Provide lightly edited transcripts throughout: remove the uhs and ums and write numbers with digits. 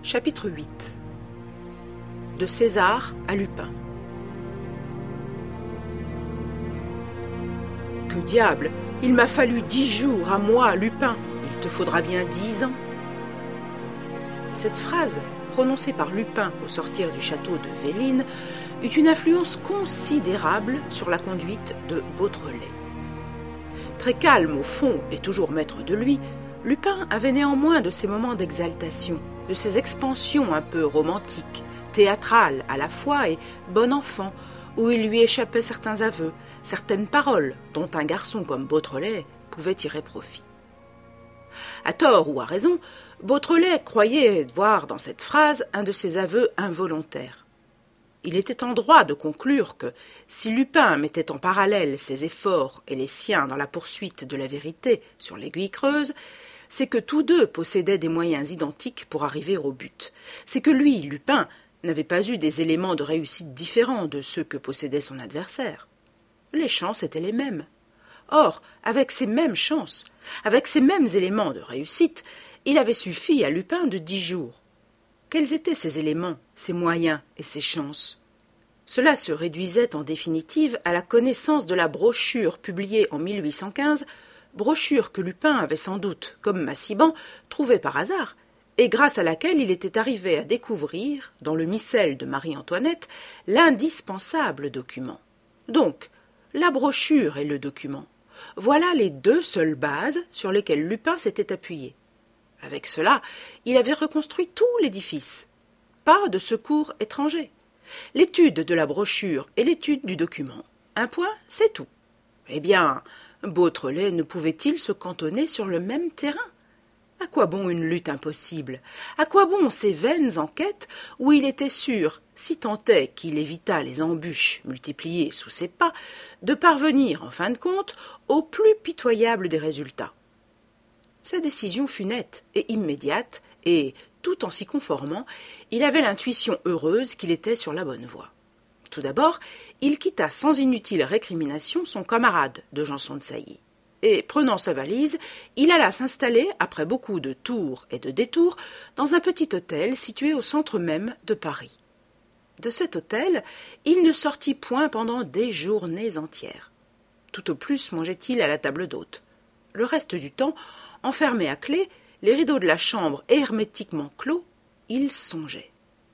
Chapitre 8. De César à Lupin. Que diable, il m'a fallu 10 jours à moi, Lupin, il te faudra bien 10 ans. Cette phrase, prononcée par Lupin au sortir du château de Véline, eut une influence considérable sur la conduite de Beautrelet. Très calme au fond et toujours maître de lui, Lupin avait néanmoins de ces moments d'exaltation, de ces expansions un peu romantiques, théâtrales à la fois et bon enfant, où il lui échappait certains aveux, certaines paroles dont un garçon comme Beautrelet pouvait tirer profit. À tort ou à raison, Beautrelet croyait voir dans cette phrase un de ses aveux involontaires. Il était en droit de conclure que, si Lupin mettait en parallèle ses efforts et les siens dans la poursuite de la vérité sur l'Aiguille creuse, c'est que tous deux possédaient des moyens identiques pour arriver au but. C'est que lui, Lupin, n'avait pas eu des éléments de réussite différents de ceux que possédait son adversaire. Les chances étaient les mêmes. Or, avec ces mêmes chances, avec ces mêmes éléments de réussite, il avait suffi à Lupin de 10 jours. Quels étaient ces éléments, ces moyens et ces chances ? Cela se réduisait en définitive à la connaissance de la brochure publiée en 1815, brochure que Lupin avait sans doute, comme Massiban, trouvée par hasard, et grâce à laquelle il était arrivé à découvrir, dans le missel de Marie-Antoinette, l'indispensable document. Donc, la brochure et le document, voilà les deux seules bases sur lesquelles Lupin s'était appuyé. Avec cela, il avait reconstruit tout l'édifice. Pas de secours étranger. L'étude de la brochure et l'étude du document. Un point, c'est tout. Eh bien, Beautrelet ne pouvait-il se cantonner sur le même terrain ? À quoi bon une lutte impossible ? À quoi bon ces vaines enquêtes où il était sûr, si tant est qu'il évitât les embûches multipliées sous ses pas, de parvenir, en fin de compte, au plus pitoyable des résultats ? Sa décision fut nette et immédiate, et, tout en s'y conformant, il avait l'intuition heureuse qu'il était sur la bonne voie. Tout d'abord, il quitta sans inutile récrimination son camarade de Janson de Sailly, et, prenant sa valise, il alla s'installer, après beaucoup de tours et de détours, dans un petit hôtel situé au centre même de Paris. De cet hôtel, il ne sortit point pendant des journées entières. Tout au plus mangeait-il à la table d'hôte. Le reste du temps, enfermé à clé, les rideaux de la chambre hermétiquement clos, il songeait.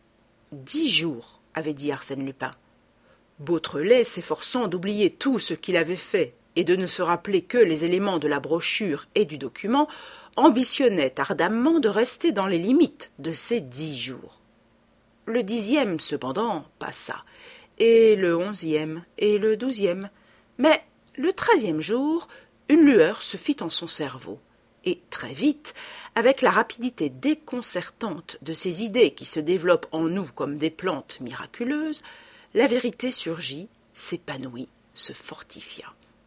10 jours, avait dit Arsène Lupin. Beautrelet, s'efforçant d'oublier tout ce qu'il avait fait et de ne se rappeler que les éléments de la brochure et du document, ambitionnait ardemment de rester dans les limites de ces 10 jours. Le 10e, cependant, passa, et le 11e, et le 12e. Mais le 13e jour, une lueur se fit en son cerveau. Et très vite, avec la rapidité déconcertante de ces idées qui se développent en nous comme des plantes miraculeuses, la vérité surgit, s'épanouit, se fortifia.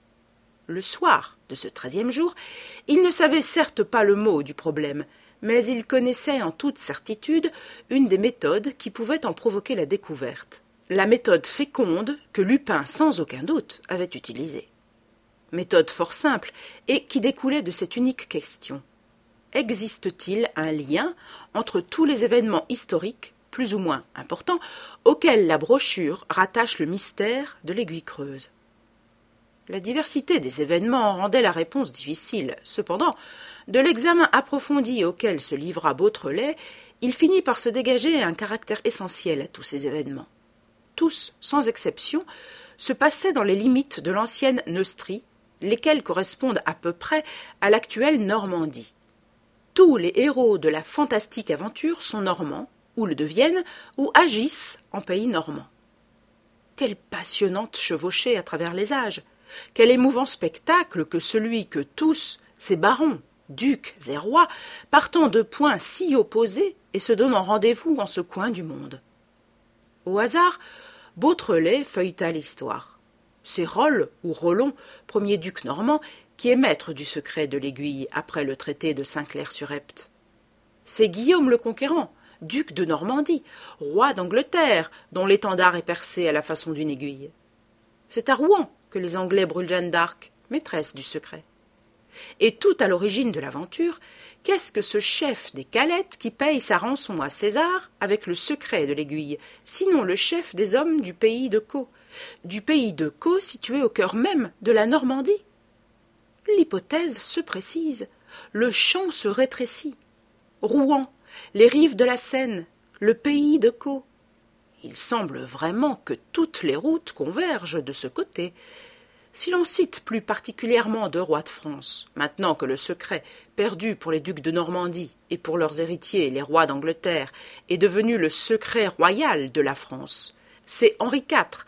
Le soir de ce 13e jour, il ne savait certes pas le mot du problème, mais il connaissait en toute certitude une des méthodes qui pouvaient en provoquer la découverte, la méthode féconde que Lupin, sans aucun doute, avait utilisée. Méthode fort simple et qui découlait de cette unique question. Existe-t-il un lien entre tous les événements historiques, plus ou moins importants, auxquels la brochure rattache le mystère de l'Aiguille creuse ? La diversité des événements rendait la réponse difficile. Cependant, de l'examen approfondi auquel se livra Beautrelet, il finit par se dégager un caractère essentiel à tous ces événements. Tous, sans exception, se passaient dans les limites de l'ancienne Neustrie, lesquels correspondent à peu près à l'actuelle Normandie. Tous les héros de la fantastique aventure sont normands, ou le deviennent, ou agissent en pays normand. Quelle passionnante chevauchée à travers les âges! Quel émouvant spectacle que celui que tous, ces barons, ducs et rois, partant de points si opposés et se donnant rendez-vous en ce coin du monde. Au hasard, Beautrelet feuilleta l'histoire. C'est Rolles, ou Rollon, premier duc normand, qui est maître du secret de l'Aiguille après le traité de Saint-Clair-sur-Epte. C'est Guillaume le Conquérant, duc de Normandie, roi d'Angleterre, dont l'étendard est percé à la façon d'une aiguille. C'est à Rouen que les Anglais brûlent Jeanne d'Arc, maîtresse du secret. Et tout à l'origine de l'aventure, qu'est-ce que ce chef des Calettes qui paye sa rançon à César avec le secret de l'aiguille, sinon le chef des hommes du pays de Caux, situé au cœur même de la Normandie? L'hypothèse se précise, le champ se rétrécit. Rouen, les rives de la Seine, le pays de Caux. Il semble vraiment que toutes les routes convergent de ce côté. Si l'on cite plus particulièrement deux rois de France, maintenant que le secret, perdu pour les ducs de Normandie et pour leurs héritiers les rois d'Angleterre, est devenu le secret royal de la France, c'est Henri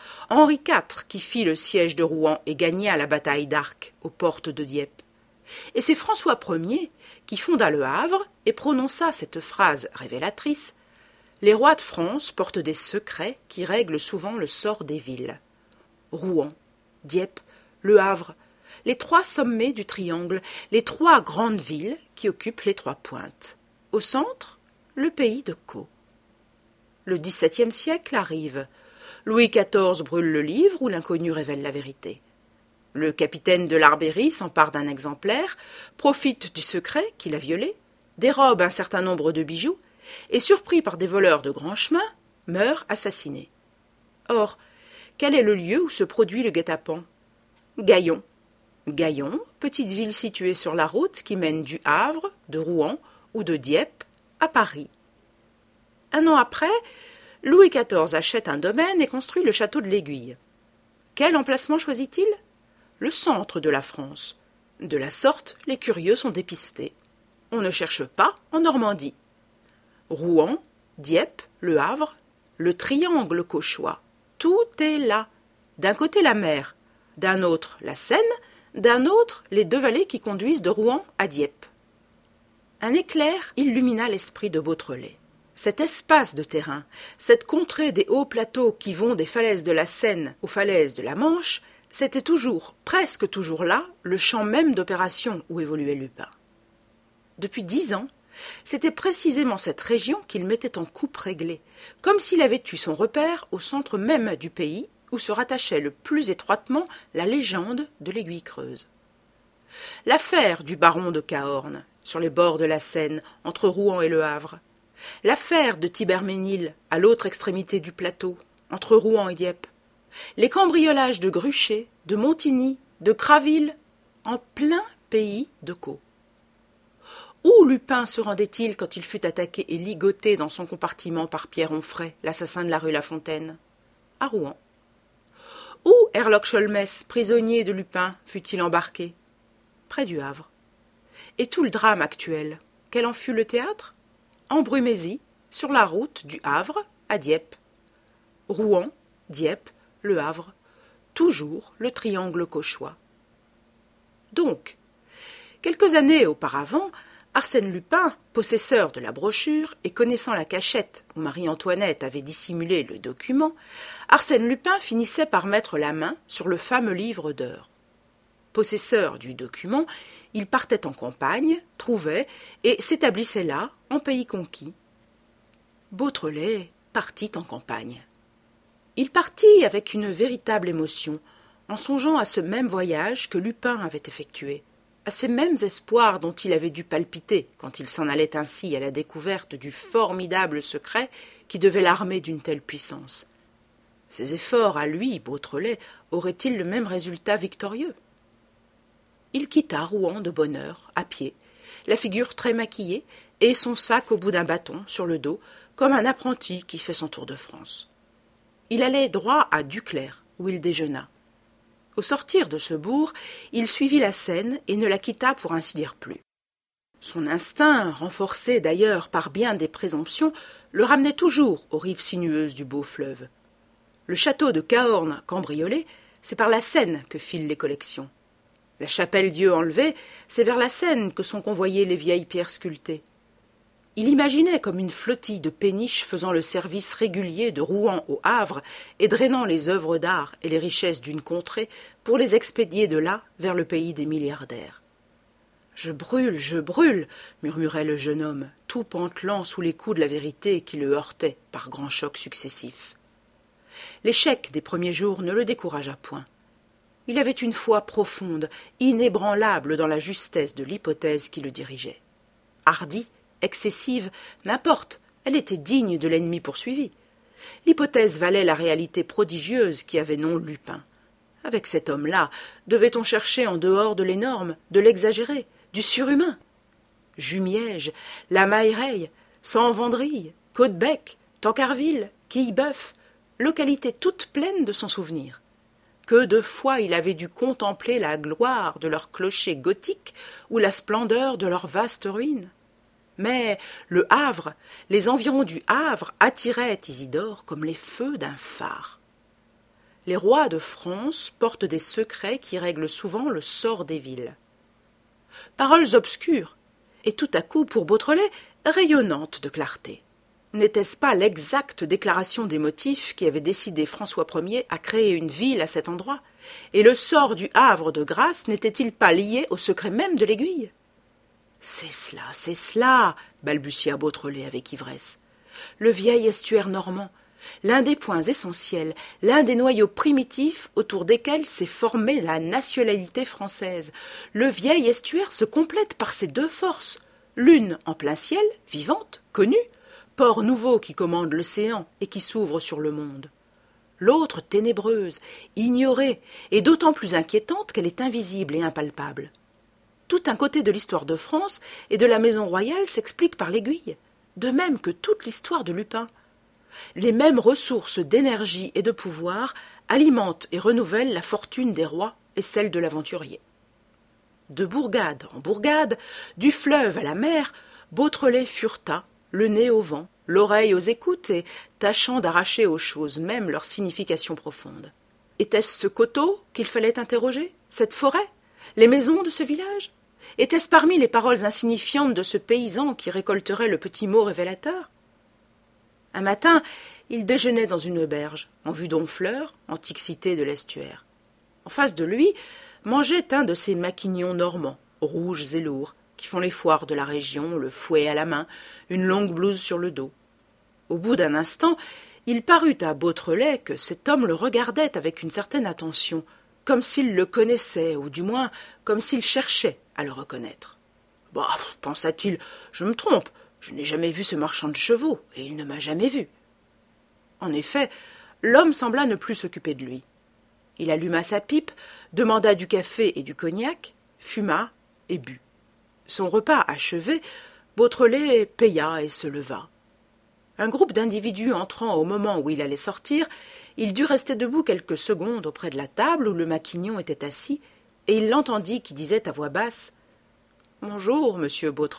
IV qui fit le siège de Rouen et gagna la bataille d'Arques aux portes de Dieppe. Et c'est François Ier qui fonda le Havre et prononça cette phrase révélatrice: « Les rois de France portent des secrets qui règlent souvent le sort des villes. » Rouen, Dieppe, Le Havre, les trois sommets du triangle, les trois grandes villes qui occupent les trois pointes. Au centre, le pays de Caux. Le XVIIe siècle arrive. Louis XIV brûle le livre où l'inconnu révèle la vérité. Le capitaine de l'Arbéry s'empare d'un exemplaire, profite du secret qu'il a violé, dérobe un certain nombre de bijoux et, surpris par des voleurs de grand chemin, meurt assassiné. Or, quel est le lieu où se produit le guet-apens? Gaillon. Gaillon, petite ville située sur la route qui mène du Havre, de Rouen ou de Dieppe à Paris. Un an après, Louis XIV achète un domaine et construit le château de l'Aiguille. Quel emplacement choisit-il? Le centre de la France. De la sorte, les curieux sont dépistés. On ne cherche pas en Normandie. Rouen, Dieppe, Le Havre, le triangle cauchois. Tout est là. D'un côté la mer, d'un autre la Seine, d'un autre les deux vallées qui conduisent de Rouen à Dieppe. Un éclair illumina l'esprit de Beautrelet. Cet espace de terrain, cette contrée des hauts plateaux qui vont des falaises de la Seine aux falaises de la Manche, c'était toujours, presque toujours là, le champ même d'opération où évoluait Lupin. Depuis 10 ans, c'était précisément cette région qu'il mettait en coupe réglée, comme s'il avait eu son repère au centre même du pays où se rattachait le plus étroitement la légende de l'Aiguille Creuse. L'affaire du baron de Cahorn, sur les bords de la Seine, entre Rouen et Le Havre. L'affaire de Thibermesnil, à l'autre extrémité du plateau, entre Rouen et Dieppe. Les cambriolages de Gruchet, de Montigny, de Craville, en plein pays de Caux. Où Lupin se rendait-il quand il fut attaqué et ligoté dans son compartiment par Pierre Onfray, l'assassin de la rue La Fontaine? À Rouen. Où Herlock Sholmès, prisonnier de Lupin, fut-il embarqué? Près du Havre. Et tout le drame actuel, quel en fut le théâtre? En Brumésie, sur la route du Havre à Dieppe. Rouen, Dieppe, Le Havre, toujours le triangle cauchois. Donc, quelques années auparavant, Arsène Lupin, possesseur de la brochure et connaissant la cachette où Marie-Antoinette avait dissimulé le document, Arsène Lupin finissait par mettre la main sur le fameux livre d'heures. Possesseur du document, il partait en campagne, trouvait et s'établissait là, en pays conquis. Beautrelet partit en campagne. Il partit avec une véritable émotion, en songeant à ce même voyage que Lupin avait effectué, à ces mêmes espoirs dont il avait dû palpiter quand il s'en allait ainsi à la découverte du formidable secret qui devait l'armer d'une telle puissance. Ses efforts à lui, Beautrelet, auraient-ils le même résultat victorieux? Il quitta Rouen de bonne heure, à pied, la figure très maquillée et son sac au bout d'un bâton sur le dos, comme un apprenti qui fait son tour de France. Il allait droit à Duclerc, où il déjeuna. Au sortir de ce bourg, il suivit la Seine et ne la quitta pour ainsi dire plus. Son instinct, renforcé d'ailleurs par bien des présomptions, le ramenait toujours aux rives sinueuses du beau fleuve. Le château de Cahorn cambriolé, c'est par la Seine que filent les collections. La Chapelle-Dieu enlevée, c'est vers la Seine que sont convoyées les vieilles pierres sculptées. Il imaginait comme une flottille de péniches faisant le service régulier de Rouen au Havre et drainant les œuvres d'art et les richesses d'une contrée pour les expédier de là vers le pays des milliardaires. « Je brûle !» murmurait le jeune homme, tout pantelant sous les coups de la vérité qui le heurtait par grands chocs successifs. L'échec des premiers jours ne le découragea point. Il avait une foi profonde, inébranlable dans la justesse de l'hypothèse qui le dirigeait. Hardie, excessive, n'importe, elle était digne de l'ennemi poursuivi. L'hypothèse valait la réalité prodigieuse qui avait nom Lupin. Avec cet homme-là, devait-on chercher en dehors de l'énorme, de l'exagéré, du surhumain? Jumièges, La Maillereille, Saint-Vendrille, Caudebec, Tancarville, Quillebeuf, localités toutes pleines de son souvenir. Que de fois il avait dû contempler la gloire de leurs clochers gothiques ou la splendeur de leurs vastes ruines. Mais le Havre, les environs du Havre attiraient Isidore comme les feux d'un phare. Les rois de France portent des secrets qui règlent souvent le sort des villes. Paroles obscures, et tout à coup, pour Beautrelet, rayonnantes de clarté. N'était-ce pas l'exacte déclaration des motifs qui avait décidé François Ier à créer une ville à cet endroit? Et le sort du Havre de Grâce n'était-il pas lié au secret même de l'Aiguille? C'est cela, balbutia Beautrelet avec ivresse. Le vieil estuaire normand, l'un des points essentiels, l'un des noyaux primitifs autour desquels s'est formée la nationalité française. Le vieil estuaire se complète par ces deux forces, l'une en plein ciel, vivante, connue, port nouveau qui commande l'océan et qui s'ouvre sur le monde. L'autre ténébreuse, ignorée, et d'autant plus inquiétante qu'elle est invisible et impalpable. Tout un côté de l'histoire de France et de la maison royale s'explique par l'Aiguille, de même que toute l'histoire de Lupin. Les mêmes ressources d'énergie et de pouvoir alimentent et renouvellent la fortune des rois et celle de l'aventurier. De bourgade en bourgade, du fleuve à la mer, Beautrelet fureta, le nez au vent, l'oreille aux écoutes et tâchant d'arracher aux choses même leur signification profonde. Était-ce ce coteau qu'il fallait interroger? Cette forêt? Les maisons de ce village? Était-ce parmi les paroles insignifiantes de ce paysan qui récolterait le petit mot révélateur? Un matin, il déjeunait dans une auberge, en vue d'Honfleur, antique cité de l'estuaire. En face de lui, mangeait un de ces maquignons normands, rouges et lourds, qui font les foires de la région, le fouet à la main, une longue blouse sur le dos. Au bout d'un instant, il parut à Beautrelet que cet homme le regardait avec une certaine attention, comme s'il le connaissait, ou du moins comme s'il cherchait à le reconnaître. « Bah, pensa-t-il, je me trompe, je n'ai jamais vu ce marchand de chevaux, et il ne m'a jamais vu. » En effet, l'homme sembla ne plus s'occuper de lui. Il alluma sa pipe, demanda du café et du cognac, fuma et but. Son repas achevé, Beautrelet paya et se leva. Un groupe d'individus entrant au moment où il allait sortir, il dut rester debout quelques secondes auprès de la table où le maquignon était assis, et il l'entendit qui disait à voix basse « Bonjour, monsieur Beautrelet. »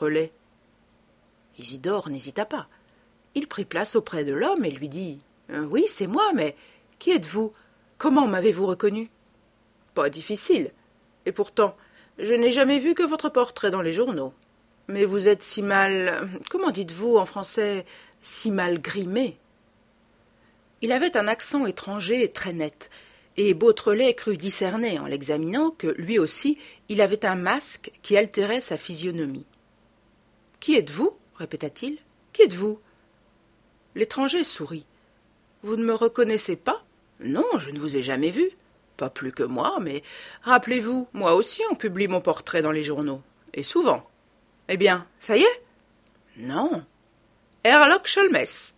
Isidore n'hésita pas. Il prit place auprès de l'homme et lui dit « Oui, c'est moi, mais qui êtes-vous? Comment m'avez-vous reconnu ?»« Pas difficile. Et pourtant, je n'ai jamais vu que votre portrait dans les journaux. Mais vous êtes si mal... Comment dites-vous en français? Si mal grimé. » Il avait un accent étranger très net, et Beautrelet crut discerner en l'examinant que, lui aussi, il avait un masque qui altérait sa physionomie. « Qui êtes-vous » répéta-t-il. « Qui êtes-vous » L'étranger sourit. « Vous ne me reconnaissez pas? Non, je ne vous ai jamais vu. Pas plus que moi, mais rappelez-vous, moi aussi on publie mon portrait dans les journaux, et souvent. Eh bien, ça y est? Non. Herlock Sholmès.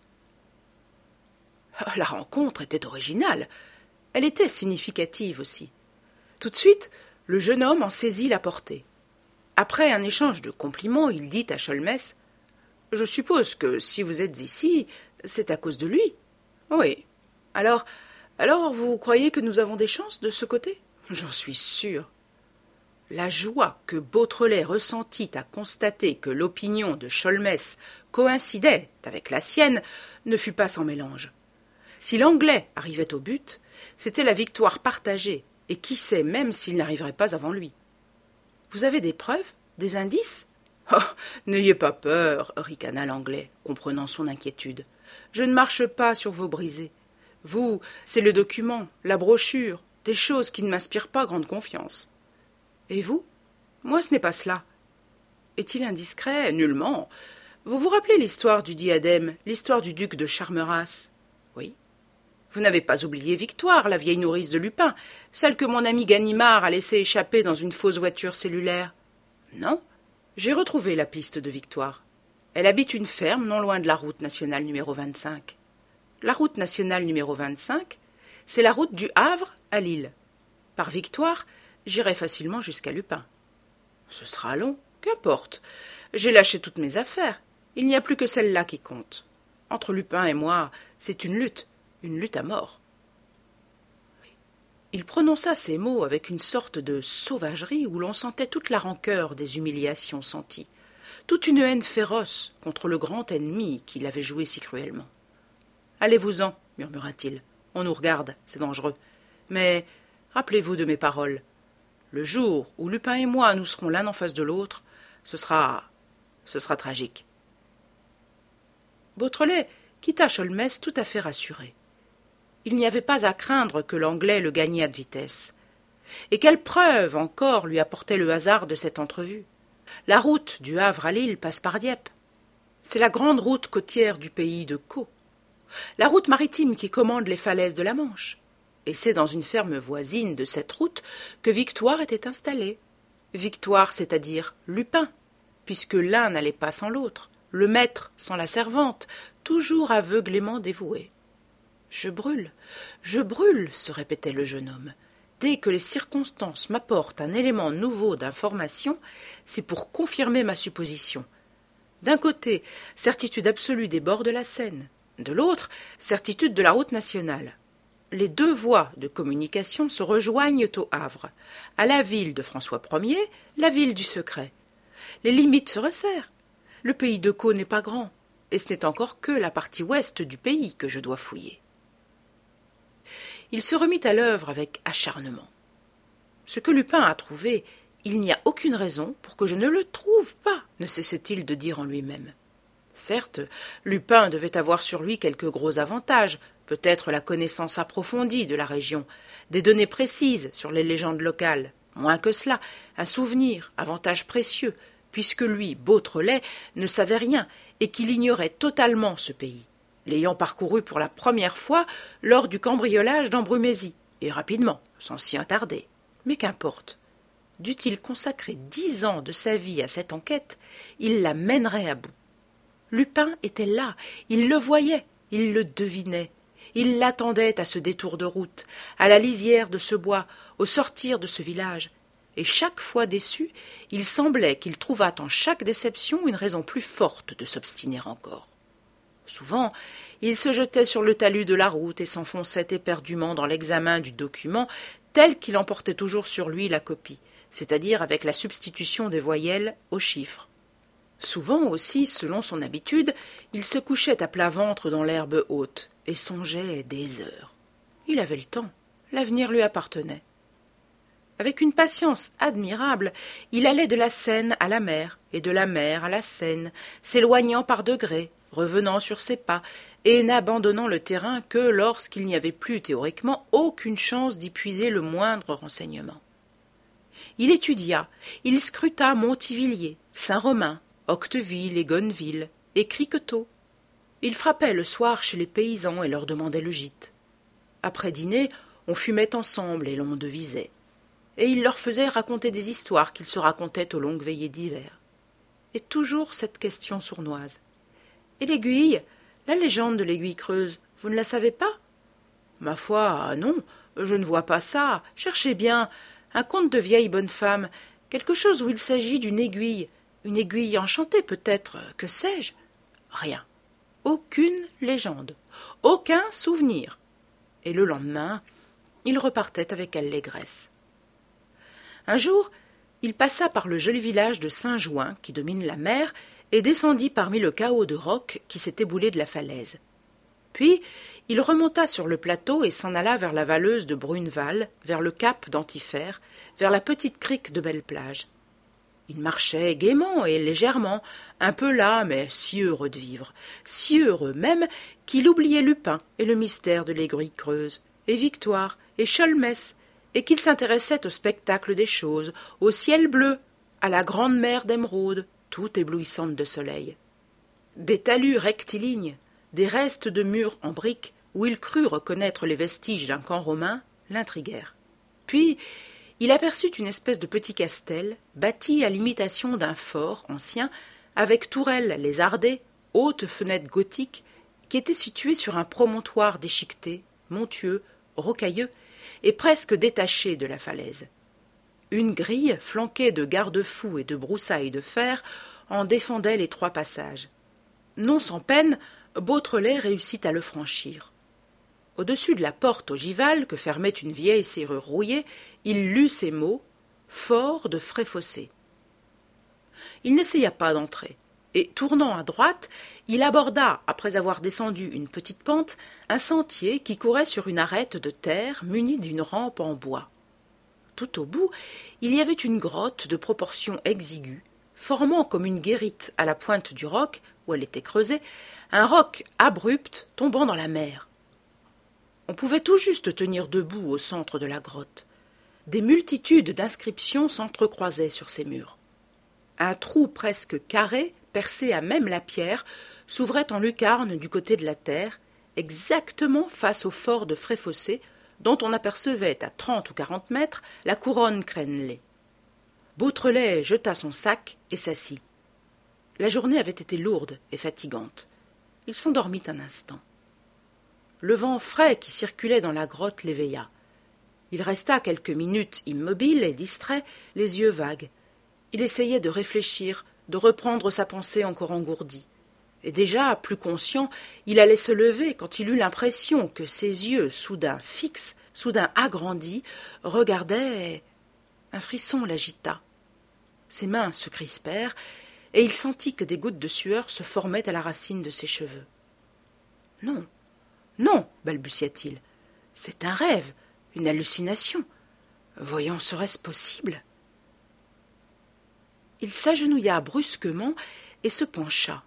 La rencontre était originale. Elle était significative aussi. Tout de suite, le jeune homme en saisit la portée. Après un échange de compliments, il dit à Sholmès « Je suppose que si vous êtes ici, c'est à cause de lui. »« Oui. Alors, vous croyez que nous avons des chances de ce côté? » »« J'en suis sûr. » La joie que Beautrelet ressentit à constater que l'opinion de Sholmès coïncidait avec la sienne ne fut pas sans mélange. Si l'Anglais arrivait au but, c'était la victoire partagée, et qui sait même s'il n'arriverait pas avant lui. « Vous avez des preuves? Des indices ?»« Oh, n'ayez pas peur, » ricana l'Anglais, comprenant son inquiétude. « Je ne marche pas sur vos brisées. Vous, c'est le document, la brochure, des choses qui ne m'inspirent pas grande confiance. Et vous? Moi, ce n'est pas cela. Est-il indiscret? Nullement. Vous vous rappelez l'histoire du diadème, l'histoire du duc de Charmerace? Oui. Vous n'avez pas oublié Victoire, la vieille nourrice de Lupin, celle que mon ami Ganimard a laissée échapper dans une fausse voiture cellulaire. Non, j'ai retrouvé la piste de Victoire. Elle habite une ferme non loin de la route nationale numéro 25. La route nationale numéro 25, c'est la route du Havre à Lille. Par Victoire, j'irai facilement jusqu'à Lupin. Ce sera long, qu'importe. J'ai lâché toutes mes affaires. Il n'y a plus que celle-là qui compte. Entre Lupin et moi, c'est une lutte à mort. Il prononça ces mots avec une sorte de sauvagerie où l'on sentait toute la rancœur des humiliations senties, toute une haine féroce contre le grand ennemi qui l'avait joué si cruellement. « Allez-vous-en, murmura-t-il. On nous regarde, c'est dangereux. Mais rappelez-vous de mes paroles. Le jour où Lupin et moi nous serons l'un en face de l'autre, ce sera tragique. » Beautrelet quitta Sholmès tout à fait rassuré. Il n'y avait pas à craindre que l'Anglais le gagnât de vitesse. Et quelle preuve encore lui apportait le hasard de cette entrevue? La route du Havre à Lille passe par Dieppe. C'est la grande route côtière du pays de Caux. La route maritime qui commande les falaises de la Manche. Et c'est dans une ferme voisine de cette route que Victoire était installée. Victoire, c'est-à-dire Lupin, puisque l'un n'allait pas sans l'autre, le maître sans la servante, toujours aveuglément dévoué. « Je brûle, se répétait le jeune homme. Dès que les circonstances m'apportent un élément nouveau d'information, c'est pour confirmer ma supposition. D'un côté, certitude absolue des bords de la Seine, de l'autre, certitude de la route nationale. Les deux voies de communication se rejoignent au Havre, à la ville de François Ier, la ville du secret. Les limites se resserrent. Le pays de Caux n'est pas grand, et ce n'est encore que la partie ouest du pays que je dois fouiller. » Il se remit à l'œuvre avec acharnement. Ce que Lupin a trouvé, il n'y a aucune raison pour que je ne le trouve pas, ne cessait-il de dire en lui-même. Certes, Lupin devait avoir sur lui quelques gros avantages, peut-être la connaissance approfondie de la région, des données précises sur les légendes locales, moins que cela, un souvenir, avantage précieux, puisque lui, Beautrelet, ne savait rien et qu'il ignorait totalement ce pays, l'ayant parcouru pour la première fois lors du cambriolage d'Embrumésie, et rapidement, sans s'y attarder. Mais qu'importe. Dût-il consacrer 10 ans de sa vie à cette enquête, il la mènerait à bout. Lupin était là, il le voyait, il le devinait, il l'attendait à ce détour de route, à la lisière de ce bois, au sortir de ce village, et chaque fois déçu, il semblait qu'il trouvât en chaque déception une raison plus forte de s'obstiner encore. Souvent, il se jetait sur le talus de la route et s'enfonçait éperdument dans l'examen du document tel qu'il emportait toujours sur lui la copie, c'est-à-dire avec la substitution des voyelles aux chiffres. Souvent aussi, selon son habitude, il se couchait à plat ventre dans l'herbe haute et songeait des heures. Il avait le temps, l'avenir lui appartenait. Avec une patience admirable, il allait de la Seine à la mer, et de la mer à la Seine, s'éloignant par degrés, revenant sur ses pas, et n'abandonnant le terrain que lorsqu'il n'y avait plus théoriquement aucune chance d'y puiser le moindre renseignement. Il étudia, il scruta Montivilliers, Saint-Romain, Octeville et Gonneville, et Criquetot. Il frappait le soir chez les paysans et leur demandait le gîte. Après dîner, on fumait ensemble et l'on devisait. Et il leur faisait raconter des histoires qu'ils se racontaient aux longues veillées d'hiver. Et toujours cette question sournoise. « Et l'aiguille, la légende de l'aiguille creuse, vous ne la savez pas ?»« Ma foi, non, je ne vois pas ça. Cherchez bien. Un conte de vieille bonne femme, quelque chose où il s'agit d'une aiguille enchantée peut-être, que sais-je ? Rien. Aucune légende, aucun souvenir. » Et le lendemain, il repartait avec allégresse. Un jour, il passa par le joli village de Saint-Jouin qui domine la mer et descendit parmi le chaos de rocs qui s'est éboulé de la falaise. Puis, il remonta sur le plateau et s'en alla vers la valeuse de Bruneval, vers le cap d'Antifère, vers la petite crique de Belle-Plage. Il marchait gaiement et légèrement, un peu las, mais si heureux de vivre, si heureux même qu'il oubliait Lupin et le mystère de l'aiguille creuse, et Victoire, et Sholmès, et qu'il s'intéressait au spectacle des choses, au ciel bleu, à la grande mer d'émeraude, toute éblouissante de soleil. Des talus rectilignes, des restes de murs en briques, où il crut reconnaître les vestiges d'un camp romain, l'intriguèrent. Puis il aperçut une espèce de petit castel, bâti à l'imitation d'un fort ancien, avec tourelles lézardées, hautes fenêtres gothiques, qui était situé sur un promontoire déchiqueté, montueux, rocailleux, et presque détaché de la falaise. Une grille, flanquée de garde-fous et de broussailles de fer, en défendait les 3 passages. Non sans peine, Beautrelet réussit à le franchir. Au-dessus de la porte ogivale que fermait une vieille serrure rouillée, il lut ces mots « Fort de Fréfossé ». Il n'essaya pas d'entrer, et, tournant à droite, il aborda, après avoir descendu une petite pente, un sentier qui courait sur une arête de terre munie d'une rampe en bois. Tout au bout, il y avait une grotte de proportions exiguës, formant comme une guérite à la pointe du roc, où elle était creusée, un roc abrupt tombant dans la mer. On pouvait tout juste tenir debout au centre de la grotte. Des multitudes d'inscriptions s'entrecroisaient sur ces murs. Un trou presque carré, percé à même la pierre, s'ouvrait en lucarne du côté de la terre, exactement face au fort de Fréfossé, dont on apercevait à 30 ou 40 mètres la couronne crénelée. Beautrelet jeta son sac et s'assit. La journée avait été lourde et fatigante. Il s'endormit un instant. Le vent frais qui circulait dans la grotte l'éveilla. Il resta quelques minutes immobile et distrait, les yeux vagues. Il essayait de réfléchir, de reprendre sa pensée encore engourdie. Et déjà, plus conscient, il allait se lever quand il eut l'impression que ses yeux, soudain fixes, soudain agrandis, regardaient. Un frisson l'agita. Ses mains se crispèrent, et il sentit que des gouttes de sueur se formaient à la racine de ses cheveux. « Non, non, balbutia-t-il, c'est un rêve, une hallucination. Voyons, serait-ce possible ?» Il s'agenouilla brusquement et se pencha.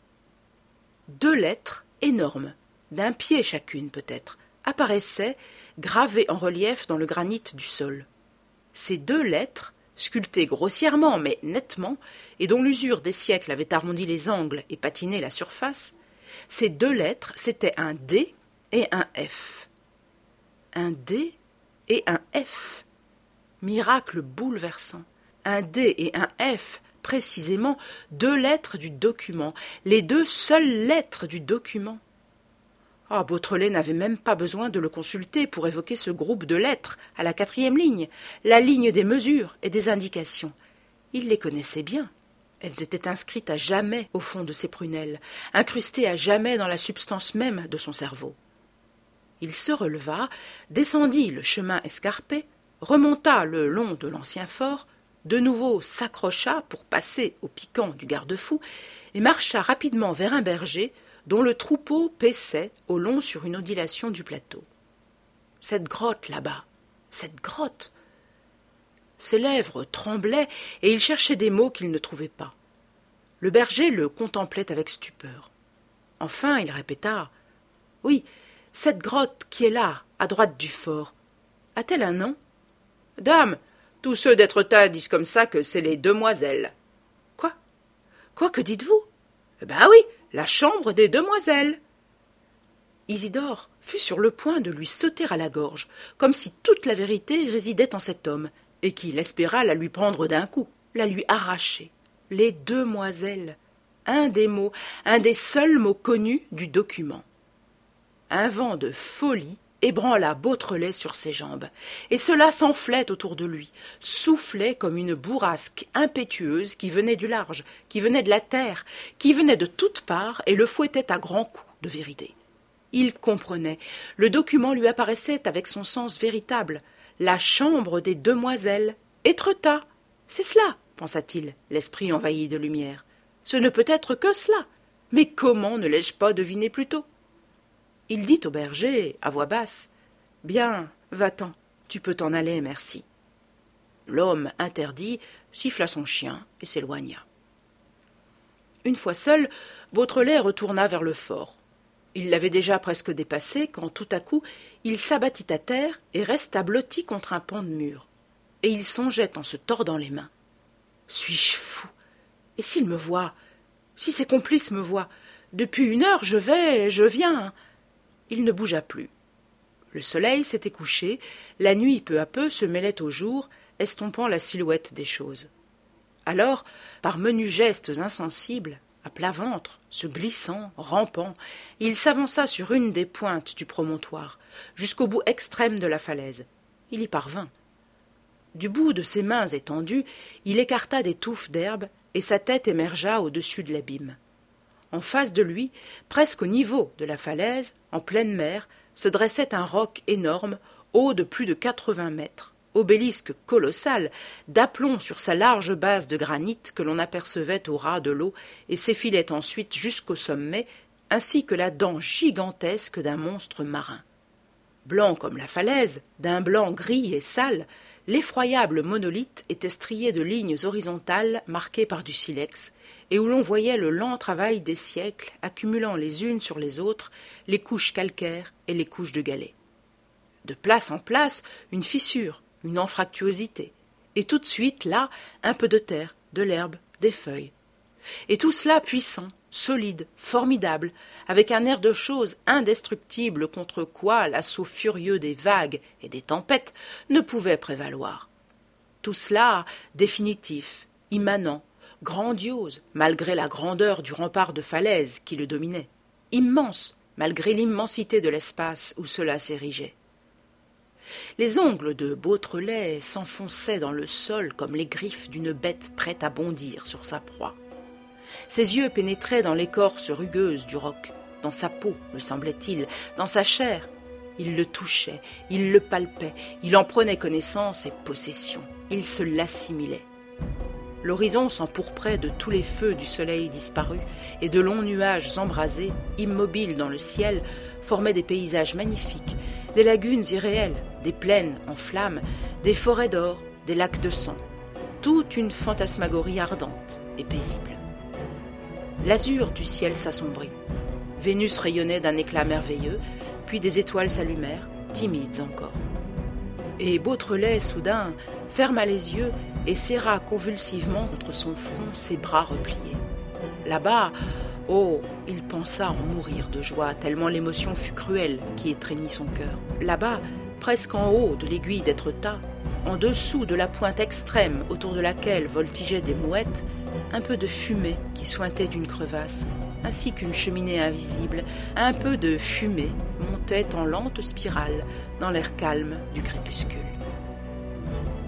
2 lettres énormes, d'un pied chacune peut-être, apparaissaient, gravées en relief dans le granit du sol. Ces 2 lettres, sculptées grossièrement mais nettement, et dont l'usure des siècles avait arrondi les angles et patiné la surface, ces 2 lettres, c'était un D et un F. Un D et un F. Miracle bouleversant. Un D et un F, précisément 2 lettres du document, les 2 seules lettres du document. Ah, Beautrelet n'avait même pas besoin de le consulter pour évoquer ce groupe de lettres à la 4e ligne, la ligne des mesures et des indications. Il les connaissait bien. Elles étaient inscrites à jamais au fond de ses prunelles, incrustées à jamais dans la substance même de son cerveau. Il se releva, descendit le chemin escarpé, remonta le long de l'ancien fort, de nouveau s'accrocha pour passer au piquant du garde-fou et marcha rapidement vers un berger dont le troupeau paissait au long sur une ondulation du plateau. Cette grotte là-bas, cette grotte. Ses lèvres tremblaient et il cherchait des mots qu'il ne trouvait pas. Le berger le contemplait avec stupeur. Enfin, il répéta « Oui, cette grotte qui est là, à droite du fort, a-t-elle un nom ?»« Dame, tous ceux d'Étretat disent comme ça que c'est les Demoiselles. »« Quoi ? Quoi, que dites-vous ?»« Ben oui, la chambre des Demoiselles. » Isidore fut sur le point de lui sauter à la gorge, comme si toute la vérité résidait en cet homme, et qu'il espéra la lui prendre d'un coup, la lui arracher. Les Demoiselles, un des mots, un des seuls mots connus du document. Un vent de folie ébranla Beautrelet sur ses jambes, et cela s'enflait autour de lui, soufflait comme une bourrasque impétueuse qui venait du large, qui venait de la terre, qui venait de toutes parts et le fouettait à grands coups de vérité. Il comprenait, le document lui apparaissait avec son sens véritable, la chambre des Demoiselles, Étretat, c'est cela, pensa-t-il, l'esprit envahi de lumière. Ce ne peut être que cela, mais comment ne l'ai-je pas deviné plus tôt ? Il dit au berger, à voix basse, « Bien, va-t'en, tu peux t'en aller, merci. » L'homme interdit siffla son chien et s'éloigna. Une fois seul, Beautrelet retourna vers le fort. Il l'avait déjà presque dépassé quand, tout à coup, il s'abattit à terre et resta blotti contre un pan de mur. Et il songeait en se tordant les mains. « Suis-je fou ? Et s'il me voit ? Si ses complices me voient ? Depuis 1 heure, je viens. » il ne bougea plus. Le soleil s'était couché, la nuit peu à peu se mêlait au jour, estompant la silhouette des choses. Alors, par menus gestes insensibles, à plat ventre, se glissant, rampant, il s'avança sur une des pointes du promontoire, jusqu'au bout extrême de la falaise. Il y parvint. Du bout de ses mains étendues, il écarta des touffes d'herbe et sa tête émergea au-dessus de l'abîme. En face de lui, presque au niveau de la falaise, en pleine mer, se dressait un roc énorme, haut de plus de 80 mètres, obélisque colossal, d'aplomb sur sa large base de granit que l'on apercevait au ras de l'eau et s'effilait ensuite jusqu'au sommet, ainsi que la dent gigantesque d'un monstre marin. Blanc comme la falaise, d'un blanc gris et sale, l'effroyable monolithe était strié de lignes horizontales marquées par du silex, et où l'on voyait le lent travail des siècles accumulant les unes sur les autres les couches calcaires et les couches de galets. De place en place, une fissure, une anfractuosité, et tout de suite, là, un peu de terre, de l'herbe, des feuilles. Et tout cela puissant, solide, formidable, avec un air de chose indestructible contre quoi l'assaut furieux des vagues et des tempêtes ne pouvait prévaloir. Tout cela définitif, immanent, grandiose, malgré la grandeur du rempart de falaise qui le dominait, immense, malgré l'immensité de l'espace où cela s'érigeait. Les ongles de Beautrelet s'enfonçaient dans le sol comme les griffes d'une bête prête à bondir sur sa proie. Ses yeux pénétraient dans l'écorce rugueuse du roc, dans sa peau, me semblait-il, dans sa chair. Il le touchait, il le palpait, il en prenait connaissance et possession, il se l'assimilait. L'horizon s'empourprait de tous les feux du soleil disparu, et de longs nuages embrasés, immobiles dans le ciel, formaient des paysages magnifiques, des lagunes irréelles, des plaines en flammes, des forêts d'or, des lacs de sang, toute une fantasmagorie ardente et paisible. L'azur du ciel s'assombrit. Vénus rayonnait d'un éclat merveilleux, puis des étoiles s'allumèrent, timides encore. Et Beautrelet, soudain, ferma les yeux et serra convulsivement contre son front ses bras repliés. Là-bas, oh, il pensa en mourir de joie, tellement l'émotion fut cruelle qui étreignit son cœur. Là-bas, presque en haut de l'aiguille d'Étretat, en dessous de la pointe extrême autour de laquelle voltigeaient des mouettes, un peu de fumée qui suintait d'une crevasse, ainsi qu'une cheminée invisible, un peu de fumée montait en lente spirale dans l'air calme du crépuscule.